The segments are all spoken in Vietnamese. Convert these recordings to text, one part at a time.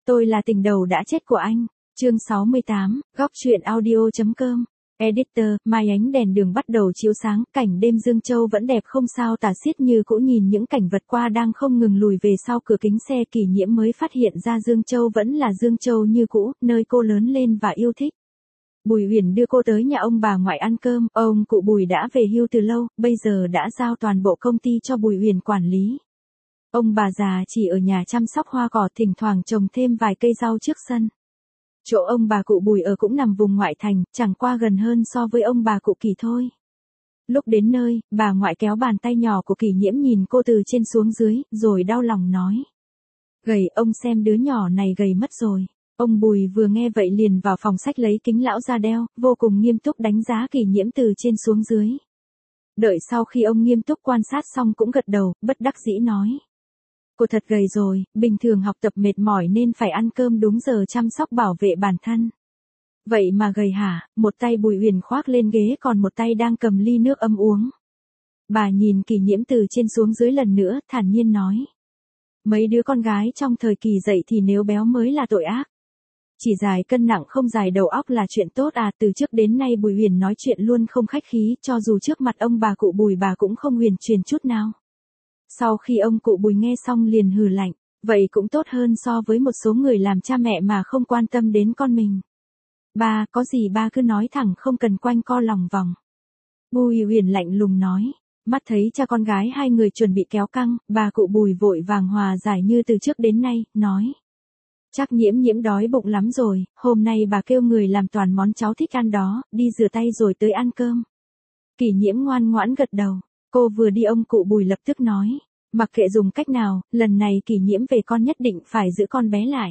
Tôi là tình đầu đã chết của anh. Chương 68, góc truyện audio.com. Editor, mai ánh đèn đường bắt đầu chiếu sáng, cảnh đêm Dương Châu vẫn đẹp không sao tả xiết như cũ nhìn những cảnh vật qua đang không ngừng lùi về sau cửa kính xe Kỳ Nhiễm mới phát hiện ra Dương Châu vẫn là Dương Châu như cũ, nơi cô lớn lên và yêu thích. Bùi Huyền đưa cô tới nhà ông bà ngoại ăn cơm, ông cụ Bùi đã về hưu từ lâu, bây giờ đã giao toàn bộ công ty cho Bùi Huyền quản lý. Ông bà già chỉ ở nhà chăm sóc hoa cỏ, thỉnh thoảng trồng thêm vài cây rau trước sân. Chỗ ông bà cụ Bùi ở cũng nằm vùng ngoại thành, chẳng qua gần hơn so với ông bà cụ Kỳ thôi. Lúc đến nơi, bà ngoại kéo bàn tay nhỏ của Kỳ Nhiễm nhìn cô từ trên xuống dưới, rồi đau lòng nói. Gầy, ông xem đứa nhỏ này gầy mất rồi. Ông Bùi vừa nghe vậy liền vào phòng sách lấy kính lão ra đeo, vô cùng nghiêm túc đánh giá Kỳ Nhiễm từ trên xuống dưới. Đợi sau khi ông nghiêm túc quan sát xong cũng gật đầu, bất đắc dĩ nói. Cô thật gầy rồi, bình thường học tập mệt mỏi nên phải ăn cơm đúng giờ chăm sóc bảo vệ bản thân. Vậy mà gầy hả? Một tay Bùi Huyền khoác lên ghế còn một tay đang cầm ly nước ấm uống. Bà nhìn Kỳ Nhiễm từ trên xuống dưới lần nữa, thản nhiên nói. Mấy đứa con gái trong thời kỳ dậy thì nếu béo mới là tội ác. Chỉ dài cân nặng không dài đầu óc là chuyện tốt à. Từ trước đến nay Bùi Huyền nói chuyện luôn không khách khí, cho dù trước mặt ông bà cụ Bùi bà cũng không huyền truyền chút nào. Sau khi ông cụ Bùi nghe xong liền hừ lạnh, vậy cũng tốt hơn so với một số người làm cha mẹ mà không quan tâm đến con mình. Ba, có gì ba cứ nói thẳng không cần quanh co lòng vòng. Bùi Huyền lạnh lùng nói, mắt thấy cha con gái hai người chuẩn bị kéo căng, bà cụ Bùi vội vàng hòa giải như từ trước đến nay, nói. Chắc Nhiễm đói bụng lắm rồi, hôm nay bà kêu người làm toàn món cháu thích ăn đó, đi rửa tay rồi tới ăn cơm. Kỳ Nhiễm ngoan ngoãn gật đầu, cô vừa đi ông cụ Bùi lập tức nói. Mặc kệ dùng cách nào, lần này Kỳ Nhiễm về con nhất định phải giữ con bé lại.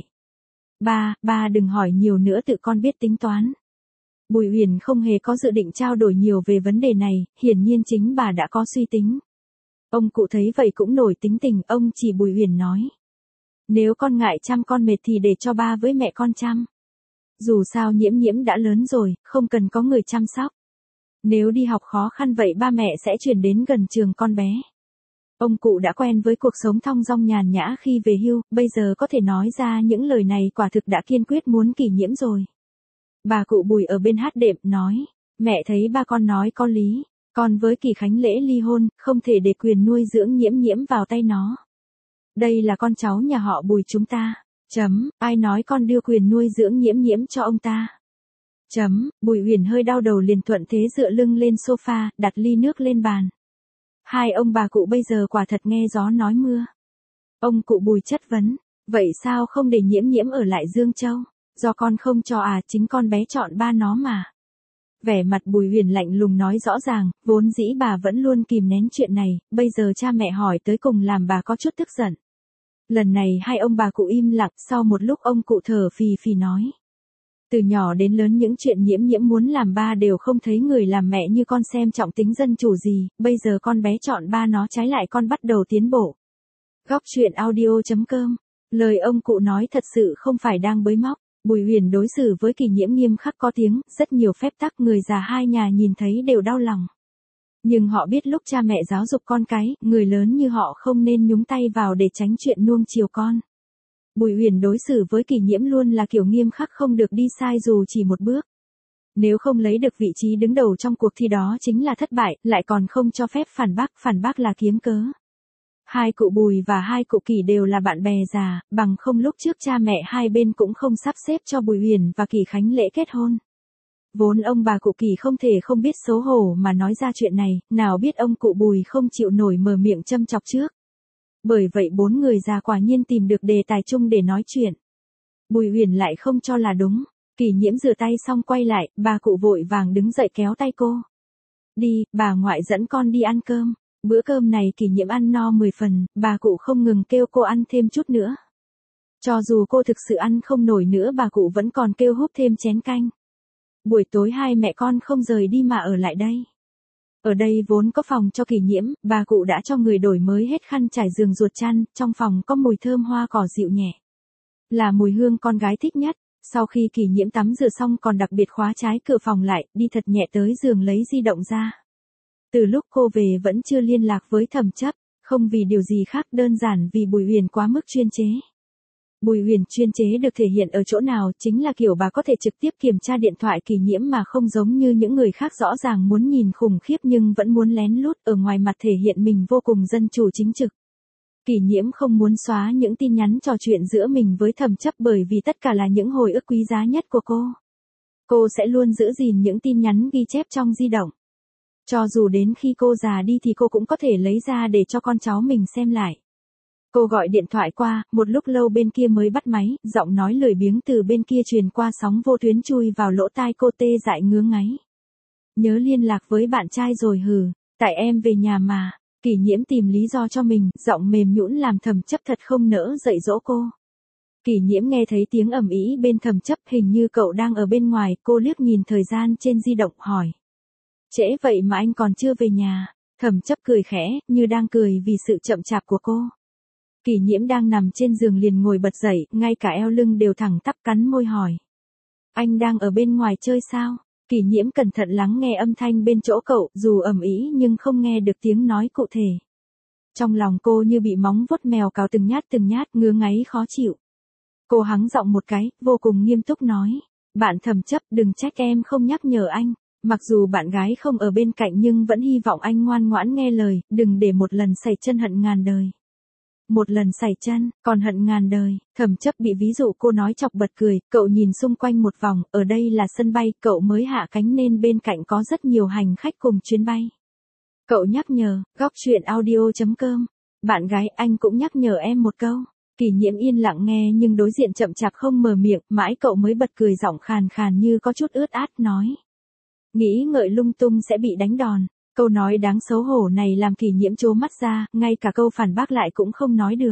Ba đừng hỏi nhiều nữa tự con biết tính toán. Bùi Huyền không hề có dự định trao đổi nhiều về vấn đề này, hiển nhiên chính bà đã có suy tính. Ông cụ thấy vậy cũng nổi tính tình, ông chỉ Bùi Huyền nói. Nếu con ngại chăm con mệt thì để cho ba với mẹ con chăm. Dù sao Nhiễm đã lớn rồi, không cần có người chăm sóc. Nếu đi học khó khăn vậy ba mẹ sẽ chuyển đến gần trường con bé. Ông cụ đã quen với cuộc sống thong dong nhàn nhã khi về hưu, bây giờ có thể nói ra những lời này quả thực đã kiên quyết muốn Kỳ Nhiễm rồi. Bà cụ Bùi ở bên hát đệm nói, mẹ thấy ba con nói có lý, con với Kỳ Khánh lễ ly hôn, không thể để quyền nuôi dưỡng Nhiễm vào tay nó. Đây là con cháu nhà họ Bùi chúng ta. Ai nói con đưa quyền nuôi dưỡng Nhiễm cho ông ta? Bùi Huyền hơi đau đầu liền thuận thế dựa lưng lên sofa, đặt ly nước lên bàn. Hai ông bà cụ bây giờ quả thật nghe gió nói mưa. Ông cụ Bùi chất vấn, vậy sao không để Nhiễm ở lại Dương Châu? Do con không cho à, chính con bé chọn ba nó mà. Vẻ mặt Bùi Huyền lạnh lùng nói rõ ràng, vốn dĩ bà vẫn luôn kìm nén chuyện này, bây giờ cha mẹ hỏi tới cùng làm bà có chút tức giận. Lần này hai ông bà cụ im lặng, sau một lúc ông cụ thở phì phì nói. Từ nhỏ đến lớn những chuyện Nhiễm muốn làm ba đều không thấy người làm mẹ như con xem trọng tính dân chủ gì, bây giờ con bé chọn ba nó trái lại con bắt đầu tiến bộ. Góc truyện audio.com. Lời ông cụ nói thật sự không phải đang bới móc. Bùi Huyền đối xử với Kỳ Nhiễm nghiêm khắc có tiếng, rất nhiều phép tắc người già hai nhà nhìn thấy đều đau lòng. Nhưng họ biết lúc cha mẹ giáo dục con cái, người lớn như họ không nên nhúng tay vào để tránh chuyện nuông chiều con. Bùi Huyền đối xử với Kỳ Nhiễm luôn là kiểu nghiêm khắc không được đi sai dù chỉ một bước. Nếu không lấy được vị trí đứng đầu trong cuộc thi đó chính là thất bại, lại còn không cho phép phản bác là kiếm cớ. Hai cụ Bùi và hai cụ Kỳ đều là bạn bè già, bằng không lúc trước cha mẹ hai bên cũng không sắp xếp cho Bùi Huyền và Kỳ Khánh lễ kết hôn. Vốn ông bà cụ Kỳ không thể không biết xấu hổ mà nói ra chuyện này, nào biết ông cụ Bùi không chịu nổi mở miệng châm chọc trước. Bởi vậy bốn người già quả nhiên tìm được đề tài chung để nói chuyện. Bùi Huyền lại không cho là đúng. Kỳ Nhiễm rửa tay xong quay lại, bà cụ vội vàng đứng dậy kéo tay cô. Đi, bà ngoại dẫn con đi ăn cơm. Bữa cơm này Kỳ Nhiễm ăn no 10 phần, bà cụ không ngừng kêu cô ăn thêm chút nữa. Cho dù cô thực sự ăn không nổi nữa bà cụ vẫn còn kêu húp thêm chén canh. Buổi tối hai mẹ con không rời đi mà ở lại đây. Ở đây vốn có phòng cho Kỳ Nhiễm, bà cụ đã cho người đổi mới hết khăn trải giường ruột chăn, trong phòng có mùi thơm hoa cỏ dịu nhẹ. Là mùi hương con gái thích nhất, sau khi Kỳ Nhiễm tắm rửa xong còn đặc biệt khóa trái cửa phòng lại, đi thật nhẹ tới giường lấy di động ra. Từ lúc cô về vẫn chưa liên lạc với Thẩm Chấp, không vì điều gì khác đơn giản vì Bùi Huyền quá mức chuyên chế. Bùi Huyền chuyên chế được thể hiện ở chỗ nào chính là kiểu bà có thể trực tiếp kiểm tra điện thoại Kỷ Nhiễm mà không giống như những người khác rõ ràng muốn nhìn khủng khiếp nhưng vẫn muốn lén lút ở ngoài mặt thể hiện mình vô cùng dân chủ chính trực. Kỷ Nhiễm không muốn xóa những tin nhắn trò chuyện giữa mình với Thẩm Chấp bởi vì tất cả là những hồi ức quý giá nhất của cô. Cô sẽ luôn giữ gìn những tin nhắn ghi chép trong di động. Cho dù đến khi cô già đi thì cô cũng có thể lấy ra để cho con cháu mình xem lại. Cô gọi điện thoại qua, một lúc lâu bên kia mới bắt máy, giọng nói lười biếng từ bên kia truyền qua sóng vô tuyến chui vào lỗ tai cô tê dại ngứa ngáy. Nhớ liên lạc với bạn trai rồi hừ, tại em về nhà mà. Kỷ Nhiễm tìm lý do cho mình, giọng mềm nhũn làm Thẩm Chấp thật không nỡ dạy dỗ cô. Kỷ Nhiễm nghe thấy tiếng ầm ĩ bên Thẩm Chấp, hình như cậu đang ở bên ngoài, cô liếc nhìn thời gian trên di động hỏi. Trễ vậy mà anh còn chưa về nhà. Thẩm Chấp cười khẽ, như đang cười vì sự chậm chạp của cô. Kỷ Nhiễm đang nằm trên giường liền ngồi bật dậy, ngay cả eo lưng đều thẳng tắp cắn môi hỏi. Anh đang ở bên ngoài chơi sao? Kỷ Nhiễm cẩn thận lắng nghe âm thanh bên chỗ cậu, dù ầm ĩ nhưng không nghe được tiếng nói cụ thể. Trong lòng cô như bị móng vuốt mèo cào từng nhát, ngứa ngáy khó chịu. Cô hắng giọng một cái, vô cùng nghiêm túc nói. Bạn Thẩm Chấp, đừng trách em không nhắc nhở anh. Mặc dù bạn gái không ở bên cạnh nhưng vẫn hy vọng anh ngoan ngoãn nghe lời, đừng để một lần sẩy chân hận ngàn đời. Một lần sẩy chân, còn hận ngàn đời. Thẩm Chấp bị ví dụ cô nói chọc bật cười, cậu nhìn xung quanh một vòng, ở đây là sân bay, cậu mới hạ cánh nên bên cạnh có rất nhiều hành khách cùng chuyến bay. Cậu nhắc nhở, góc chuyện audio.com. Bạn gái, anh cũng nhắc nhở em một câu. Kỷ Nhiễm yên lặng nghe nhưng đối diện chậm chạp không mở miệng, mãi cậu mới bật cười giọng khàn khàn như có chút ướt át nói. Nghĩ ngợi lung tung sẽ bị đánh đòn. Câu nói đáng xấu hổ này làm Kỷ Nhiễm trố mắt ra, ngay cả câu phản bác lại cũng không nói được.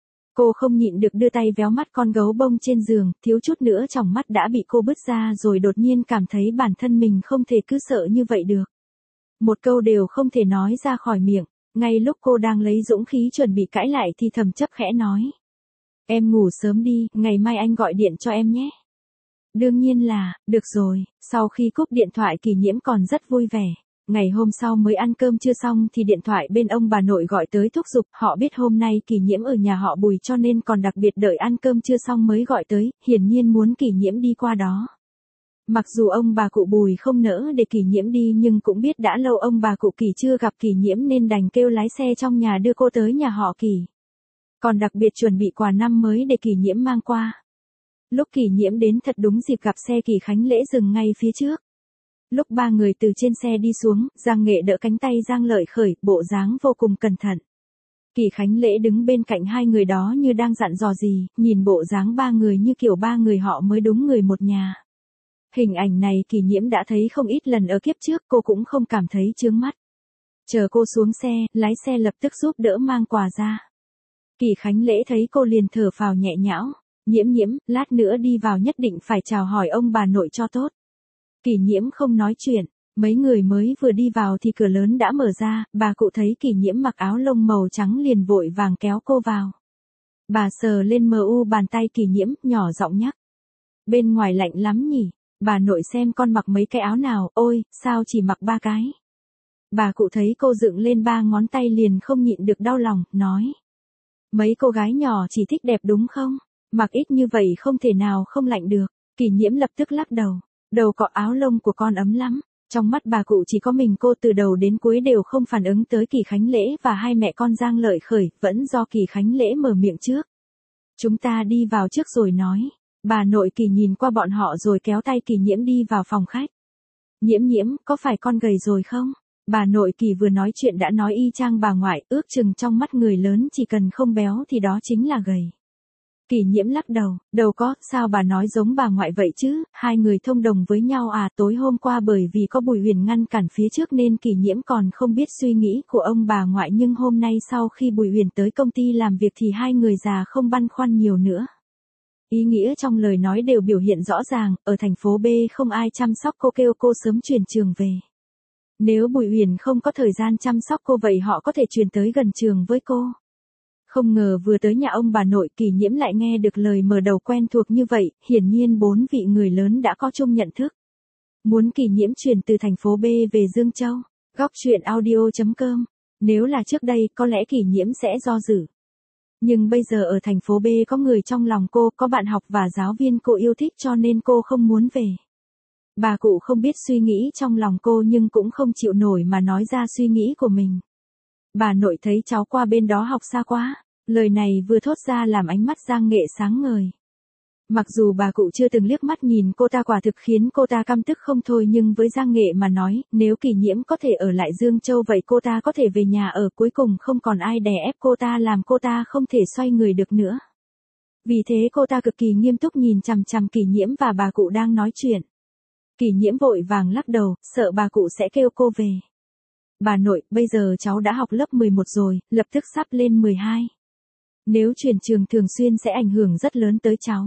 Cô không nhịn được đưa tay véo mắt con gấu bông trên giường, thiếu chút nữa tròng mắt đã bị cô bứt ra rồi đột nhiên cảm thấy bản thân mình không thể cứ sợ như vậy được. Một câu đều không thể nói ra khỏi miệng, ngay lúc cô đang lấy dũng khí chuẩn bị cãi lại thì Thẩm Chấp khẽ nói. Em ngủ sớm đi, ngày mai anh gọi điện cho em nhé. Đương nhiên là, được rồi, sau khi cúp điện thoại Kỷ Nhiễm còn rất vui vẻ. Ngày hôm sau mới ăn cơm chưa xong thì điện thoại bên ông bà nội gọi tới thúc giục, họ biết hôm nay Kỷ Nhiễm ở nhà họ Bùi cho nên còn đặc biệt đợi ăn cơm chưa xong mới gọi tới, hiển nhiên muốn Kỷ Nhiễm đi qua đó. Mặc dù ông bà cụ Bùi không nỡ để Kỷ Nhiễm đi nhưng cũng biết đã lâu ông bà cụ Kỷ chưa gặp Kỷ Nhiễm nên đành kêu lái xe trong nhà đưa cô tới nhà họ Kỷ. Còn đặc biệt chuẩn bị quà năm mới để Kỷ Nhiễm mang qua. Lúc Kỷ Nhiễm đến thật đúng dịp gặp xe Kỷ Khánh Lễ dừng ngay phía trước. Lúc ba người từ trên xe đi xuống, Giang Nghệ đỡ cánh tay Giang Lợi Khởi, bộ dáng vô cùng cẩn thận. Kỷ Khánh Lễ đứng bên cạnh hai người đó như đang dặn dò gì, nhìn bộ dáng ba người như kiểu ba người họ mới đúng người một nhà. Hình ảnh này Kỷ Nhiễm đã thấy không ít lần ở kiếp trước, cô cũng không cảm thấy chướng mắt. Chờ cô xuống xe, lái xe lập tức giúp đỡ mang quà ra. Kỷ Khánh Lễ thấy cô liền thở phào nhẹ nhõm. Nhiễm, lát nữa đi vào nhất định phải chào hỏi ông bà nội cho tốt. Kỷ Nhiễm không nói chuyện, mấy người mới vừa đi vào thì cửa lớn đã mở ra, bà cụ thấy Kỷ Nhiễm mặc áo lông màu trắng liền vội vàng kéo cô vào. Bà sờ lên mờ u bàn tay Kỷ Nhiễm, nhỏ giọng nhắc. Bên ngoài lạnh lắm nhỉ, bà nội xem con mặc mấy cái áo nào, ôi, sao chỉ mặc 3 cái. Bà cụ thấy cô dựng lên 3 ngón tay liền không nhịn được đau lòng, nói. Mấy cô gái nhỏ chỉ thích đẹp đúng không? Mặc ít như vậy không thể nào không lạnh được. Kỷ Nhiễm lập tức lắc đầu. Đầu cọ áo lông của con ấm lắm. Trong mắt bà cụ chỉ có mình cô từ đầu đến cuối đều không phản ứng tới Kỷ Khánh Lễ và hai mẹ con Giang Lợi Khởi, vẫn do Kỷ Khánh Lễ mở miệng trước. Chúng ta đi vào trước rồi nói. Bà nội Kỷ nhìn qua bọn họ rồi kéo tay Kỷ Nhiễm đi vào phòng khách. Nhiễm, có phải con gầy rồi không? Bà nội Kỷ vừa nói chuyện đã nói y chang bà ngoại, ước chừng trong mắt người lớn chỉ cần không béo thì đó chính là gầy. Kỷ Nhiễm lắc đầu, đâu có, sao bà nói giống bà ngoại vậy chứ, hai người thông đồng với nhau à, tối hôm qua bởi vì có Bùi Huyền ngăn cản phía trước nên Kỷ Nhiễm còn không biết suy nghĩ của ông bà ngoại nhưng hôm nay sau khi Bùi Huyền tới công ty làm việc thì hai người già không băn khoăn nhiều nữa. Ý nghĩa trong lời nói đều biểu hiện rõ ràng, ở thành phố B không ai chăm sóc cô kêu cô sớm chuyển trường về. Nếu Bùi Huyền không có thời gian chăm sóc cô vậy họ có thể chuyển tới gần trường với cô. Không ngờ vừa tới nhà ông bà nội Kỷ Nhiễm lại nghe được lời mở đầu quen thuộc như vậy, hiển nhiên 4 vị người lớn đã có chung nhận thức. Muốn Kỷ Nhiễm chuyển từ thành phố B về Dương Châu, góc chuyện audio.com. Nếu là trước đây có lẽ Kỷ Nhiễm sẽ do dự. Nhưng bây giờ ở thành phố B có người trong lòng cô, có bạn học và giáo viên cô yêu thích cho nên cô không muốn về. Bà cụ không biết suy nghĩ trong lòng cô nhưng cũng không chịu nổi mà nói ra suy nghĩ của mình. Bà nội thấy cháu qua bên đó học xa quá. Lời này vừa thốt ra làm ánh mắt Giang Nghệ sáng ngời. Mặc dù bà cụ chưa từng liếc mắt nhìn cô ta quả thực khiến cô ta căm tức không thôi nhưng với Giang Nghệ mà nói, nếu Kỳ Nhiễm có thể ở lại Dương Châu vậy cô ta có thể về nhà ở, cuối cùng không còn ai đè ép cô ta làm cô ta không thể xoay người được nữa. Vì thế cô ta cực kỳ nghiêm túc nhìn chằm chằm Kỳ Nhiễm và bà cụ đang nói chuyện. Kỳ Nhiễm vội vàng lắc đầu, sợ bà cụ sẽ kêu cô về. Bà nội, bây giờ cháu đã học lớp 11 rồi, lập tức sắp lên 12. Nếu chuyển trường thường xuyên sẽ ảnh hưởng rất lớn tới cháu.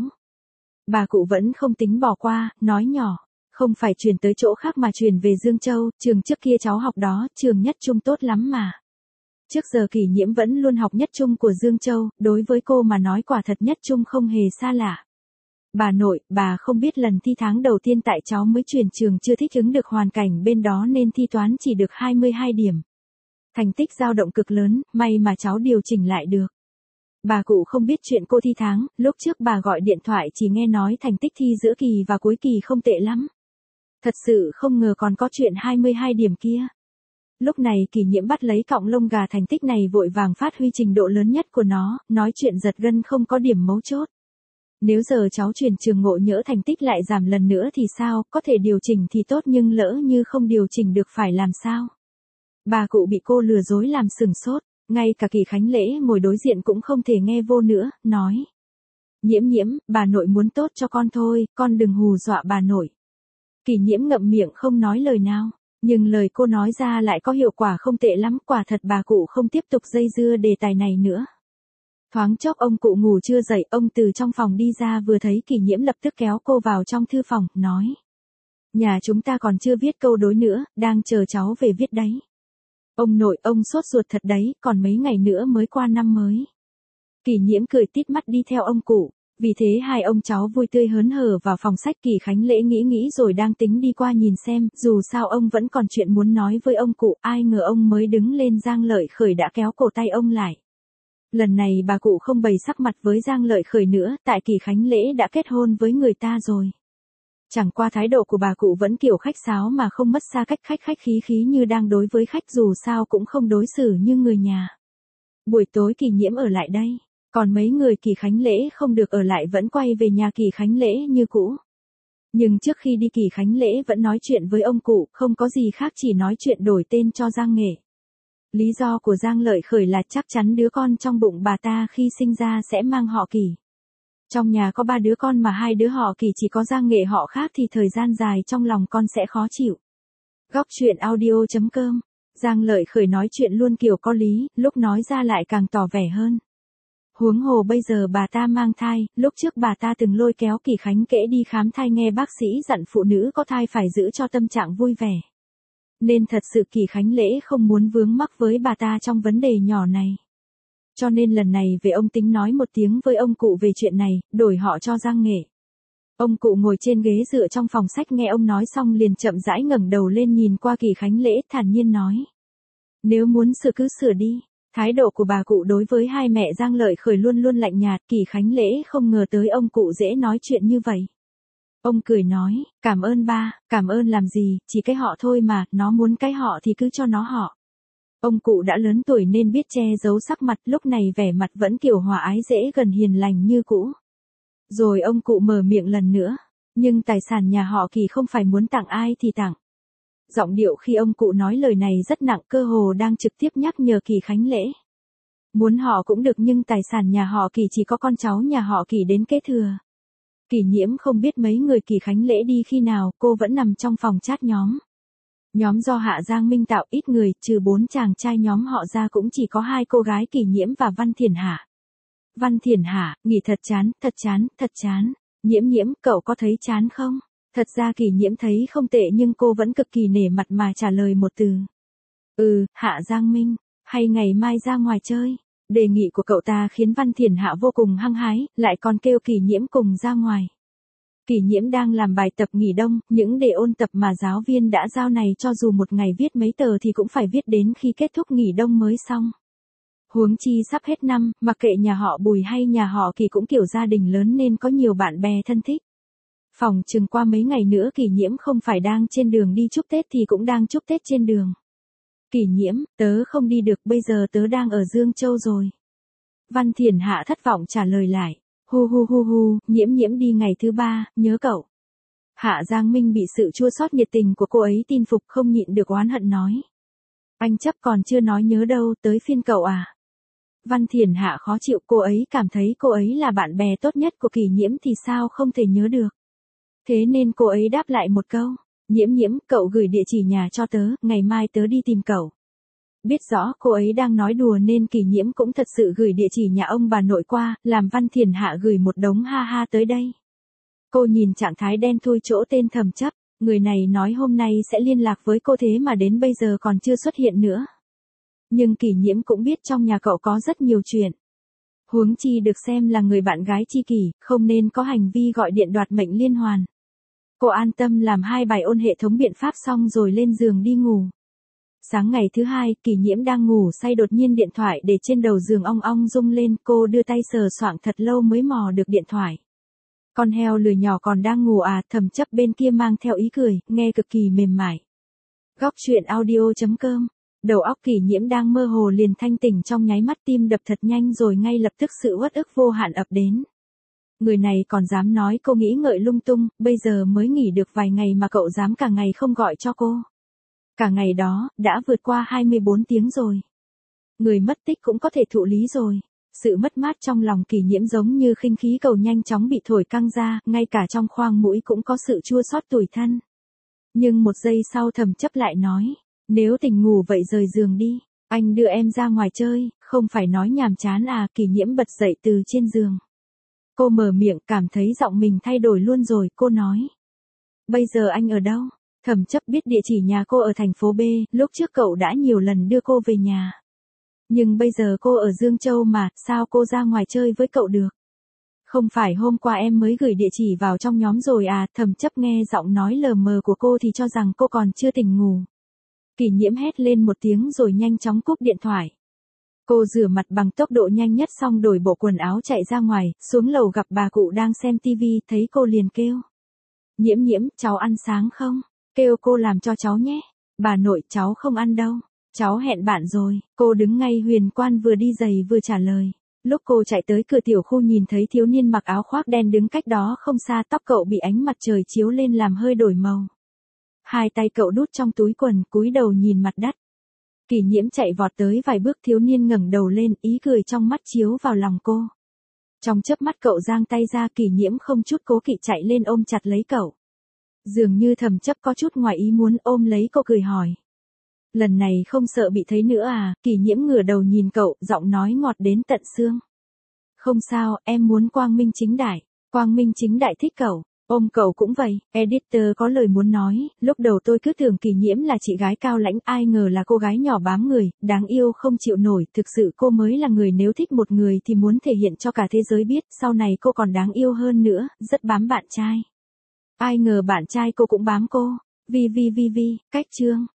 Bà cụ vẫn không tính bỏ qua, nói nhỏ. Không phải chuyển tới chỗ khác mà chuyển về Dương Châu, trường trước kia cháu học đó, trường nhất trung tốt lắm mà. Trước giờ Kỳ Nhiễm vẫn luôn học nhất trung của Dương Châu, đối với cô mà nói quả thật nhất trung không hề xa lạ. Bà nội, bà không biết lần thi tháng đầu tiên tại cháu mới chuyển trường chưa thích ứng được hoàn cảnh bên đó nên thi toán chỉ được 22 điểm. Thành tích dao động cực lớn, may mà cháu điều chỉnh lại được. Bà cụ không biết chuyện cô thi tháng, lúc trước bà gọi điện thoại chỉ nghe nói thành tích thi giữa kỳ và cuối kỳ không tệ lắm. Thật sự không ngờ còn có chuyện 22 điểm kia. Lúc này Kỳ Nhiễm bắt lấy cọng lông gà thành tích này vội vàng phát huy trình độ lớn nhất của nó, nói chuyện giật gân không có điểm mấu chốt. Nếu giờ cháu chuyển trường ngộ nhỡ thành tích lại giảm lần nữa thì sao, có thể điều chỉnh thì tốt nhưng lỡ như không điều chỉnh được phải làm sao? Bà cụ bị cô lừa dối làm sửng sốt, ngay cả Kỳ Khánh Lễ ngồi đối diện cũng không thể nghe vô nữa, nói. Nhiễm Nhiễm, bà nội muốn tốt cho con thôi, con đừng hù dọa bà nội. Kỳ Nhiễm ngậm miệng không nói lời nào, nhưng lời cô nói ra lại có hiệu quả không tệ lắm, quả thật bà cụ không tiếp tục dây dưa đề tài này nữa. Thoáng chốc ông cụ ngủ chưa dậy, ông từ trong phòng đi ra vừa thấy Kỳ Nhiễm lập tức kéo cô vào trong thư phòng, nói. Nhà chúng ta còn chưa viết câu đối nữa, đang chờ cháu về viết đấy. Ông nội, ông sốt ruột thật đấy, còn mấy ngày nữa mới qua năm mới. Kỳ Nhiễm cười tít mắt đi theo ông cụ, vì thế hai ông cháu vui tươi hớn hở vào phòng sách. Kỳ Khánh Lễ nghĩ rồi đang tính đi qua nhìn xem, dù sao ông vẫn còn chuyện muốn nói với ông cụ, ai ngờ ông mới đứng lên Giang Lợi Khởi đã kéo cổ tay ông lại. Lần này bà cụ không bày sắc mặt với Giang Lợi Khởi nữa, tại Kỳ Khánh Lễ đã kết hôn với người ta rồi. Chẳng qua thái độ của bà cụ vẫn kiểu khách sáo mà không mất xa cách, khách khí như đang đối với khách, dù sao cũng không đối xử như người nhà. Buổi tối Kỳ Nhiễm ở lại đây, còn mấy người Kỳ Khánh Lễ không được ở lại vẫn quay về nhà Kỳ Khánh Lễ như cũ. Nhưng trước khi đi Kỳ Khánh Lễ vẫn nói chuyện với ông cụ, không có gì khác chỉ nói chuyện đổi tên cho Giang Nghệ. Lý do của Giang Lợi Khởi là chắc chắn đứa con trong bụng bà ta khi sinh ra sẽ mang họ Kỳ. Trong nhà có 3 đứa con mà 2 đứa họ Kỳ chỉ có Giang Nghệ họ khác thì thời gian dài trong lòng con sẽ khó chịu. Góc truyện audio.com. Giang Lợi Khởi nói chuyện luôn kiểu có lý, lúc nói ra lại càng tỏ vẻ hơn. Huống hồ bây giờ bà ta mang thai, lúc trước bà ta từng lôi kéo Kỳ Khánh Kễ đi khám thai nghe bác sĩ dặn phụ nữ có thai phải giữ cho tâm trạng vui vẻ. Nên thật sự Kỳ Khánh Lễ không muốn vướng mắc với bà ta trong vấn đề nhỏ này. Cho nên lần này về ông tính nói một tiếng với ông cụ về chuyện này, đổi họ cho Giang Nghệ. Ông cụ ngồi trên ghế dựa trong phòng sách nghe ông nói xong liền chậm rãi ngẩng đầu lên nhìn qua Kỳ Khánh Lễ thản nhiên nói. Nếu muốn sửa cứ sửa đi. Thái độ của bà cụ đối với hai mẹ Giang Lợi Khởi luôn luôn lạnh nhạt, Kỳ Khánh Lễ không ngờ tới ông cụ dễ nói chuyện như vậy. Ông cười nói, cảm ơn ba, cảm ơn làm gì, chỉ cái họ thôi mà, nó muốn cái họ thì cứ cho nó họ. Ông cụ đã lớn tuổi nên biết che giấu sắc mặt, lúc này vẻ mặt vẫn kiểu hòa ái dễ gần hiền lành như cũ. Rồi ông cụ mở miệng lần nữa, nhưng tài sản nhà họ Kỳ không phải muốn tặng ai thì tặng. Giọng điệu khi ông cụ nói lời này rất nặng, cơ hồ đang trực tiếp nhắc nhở Kỳ Khánh Lễ. Muốn họ cũng được nhưng tài sản nhà họ Kỳ chỉ có con cháu nhà họ Kỳ đến kế thừa. Kỳ Nhiễm không biết mấy người Kỳ Khánh Lễ đi khi nào, cô vẫn nằm trong phòng chat nhóm. Nhóm do Hạ Giang Minh tạo, ít người, trừ 4 chàng trai nhóm họ ra cũng chỉ có 2 cô gái Kỳ Nhiễm và Văn Thiển Hạ. Văn Thiển Hạ, nghỉ thật chán, thật chán. Nhiễm Nhiễm, cậu có thấy chán không? Thật ra Kỳ Nhiễm thấy không tệ nhưng cô vẫn cực kỳ nể mặt mà trả lời một từ. Hạ Giang Minh, hay ngày mai ra ngoài chơi. Đề nghị của cậu ta khiến Văn Thiển Hạ vô cùng hăng hái, lại còn kêu Kỳ Nhiễm cùng ra ngoài. Kỳ Nhiễm đang làm bài tập nghỉ đông, những đề ôn tập mà giáo viên đã giao này cho dù một ngày viết mấy tờ thì cũng phải viết đến khi kết thúc nghỉ đông mới xong. Huống chi sắp hết năm, mặc kệ nhà họ Bùi hay nhà họ Kỳ cũng kiểu gia đình lớn nên có nhiều bạn bè thân thích. Phòng chừng qua mấy ngày nữa Kỳ Nhiễm không phải đang trên đường đi chúc Tết thì cũng đang chúc Tết trên đường. Kỳ Nhiễm, tớ không đi được, bây giờ tớ đang ở Dương Châu rồi. Văn Thiển Hạ thất vọng trả lời lại. Hu hu hu hu, Nhiễm Nhiễm đi ngày thứ 3, nhớ cậu. Hạ Giang Minh bị sự chua xót nhiệt tình của cô ấy tin phục, không nhịn được oán hận nói. Anh chấp còn chưa nói nhớ đâu, tới phiên cậu à. Văn Thiển Hạ khó chịu, cô ấy cảm thấy cô ấy là bạn bè tốt nhất của Kỳ Nhiễm thì sao không thể nhớ được. Thế nên cô ấy đáp lại một câu. Nhiễm Nhiễm, cậu gửi địa chỉ nhà cho tớ, ngày mai tớ đi tìm cậu. Biết rõ cô ấy đang nói đùa nên Kỳ Nhiễm cũng thật sự gửi địa chỉ nhà ông bà nội qua, làm Văn Thiển Hạ gửi một đống ha ha tới đây. Cô nhìn trạng thái đen thui chỗ tên Thẩm Chấp, người này nói hôm nay sẽ liên lạc với cô thế mà đến bây giờ còn chưa xuất hiện nữa. Nhưng Kỳ Nhiễm cũng biết trong nhà cậu có rất nhiều chuyện. Huống chi được xem là người bạn gái tri kỷ, không nên có hành vi gọi điện đoạt mệnh liên hoàn. Cô an tâm làm 2 bài ôn hệ thống biện pháp xong rồi lên giường đi ngủ. Sáng ngày thứ 2, Kỳ Nhiễm đang ngủ say đột nhiên điện thoại để trên đầu giường ong ong rung lên, cô đưa tay sờ soạng thật lâu mới mò được điện thoại. Con heo lười nhỏ còn đang ngủ à, Thẩm Chấp bên kia mang theo ý cười, nghe cực kỳ mềm mại. Góc truyện audio.com. Đầu óc Kỳ Nhiễm đang mơ hồ liền thanh tỉnh trong nháy mắt, tim đập thật nhanh rồi ngay lập tức sự uất ức vô hạn ập đến. Người này còn dám nói cô nghĩ ngợi lung tung, bây giờ mới nghỉ được vài ngày mà cậu dám cả ngày không gọi cho cô. Cả ngày đó, đã vượt qua 24 tiếng rồi. Người mất tích cũng có thể thụ lý rồi. Sự mất mát trong lòng Kỳ Nhiễm giống như khinh khí cầu nhanh chóng bị thổi căng ra, ngay cả trong khoang mũi cũng có sự chua xót tủi thân. Nhưng một giây sau Thẩm Chấp lại nói, nếu tỉnh ngủ vậy rời giường đi, anh đưa em ra ngoài chơi, không phải nói nhàm chán à. Kỳ Nhiễm bật dậy từ trên giường. Cô mở miệng, cảm thấy giọng mình thay đổi luôn rồi, cô nói. Bây giờ anh ở đâu? Thẩm Chấp biết địa chỉ nhà cô ở thành phố B, lúc trước cậu đã nhiều lần đưa cô về nhà. Nhưng bây giờ cô ở Dương Châu mà, sao cô ra ngoài chơi với cậu được? Không phải hôm qua em mới gửi địa chỉ vào trong nhóm rồi à. Thẩm Chấp nghe giọng nói lờ mờ của cô thì cho rằng cô còn chưa tỉnh ngủ. Kỳ Nhiễm hét lên một tiếng rồi nhanh chóng cúp điện thoại. Cô rửa mặt bằng tốc độ nhanh nhất xong đổi bộ quần áo chạy ra ngoài, xuống lầu gặp bà cụ đang xem tivi, thấy cô liền kêu. Nhiễm Nhiễm, cháu ăn sáng không? Kêu cô làm cho cháu nhé. Bà nội, cháu không ăn đâu. Cháu hẹn bạn rồi. Cô đứng ngay huyền quan vừa đi giày vừa trả lời. Lúc cô chạy tới cửa tiểu khu nhìn thấy thiếu niên mặc áo khoác đen đứng cách đó không xa, tóc cậu bị ánh mặt trời chiếu lên làm hơi đổi màu. 2 tay cậu đút trong túi quần, cúi đầu nhìn mặt đất. Kỳ Nhiễm chạy vọt tới vài bước, thiếu niên ngẩng đầu lên, ý cười trong mắt chiếu vào lòng cô. Trong chớp mắt cậu giang tay ra, Kỳ Nhiễm không chút cố kỵ chạy lên ôm chặt lấy cậu. Dường như Thẩm Chấp có chút ngoài ý muốn, ôm lấy cô cười hỏi. Lần này không sợ bị thấy nữa à? Kỳ Nhiễm ngửa đầu nhìn cậu, giọng nói ngọt đến tận xương. Không sao, em muốn quang minh chính đại. Quang minh chính đại thích cậu. Ôm cậu cũng vậy. Editor có lời muốn nói, lúc đầu tôi cứ tưởng Kỳ Nhiễm là chị gái cao lãnh, ai ngờ là cô gái nhỏ bám người, đáng yêu không chịu nổi, thực sự cô mới là người nếu thích một người thì muốn thể hiện cho cả thế giới biết, sau này cô còn đáng yêu hơn nữa, rất bám bạn trai. Ai ngờ bạn trai cô cũng bám cô. Vi, cách chương.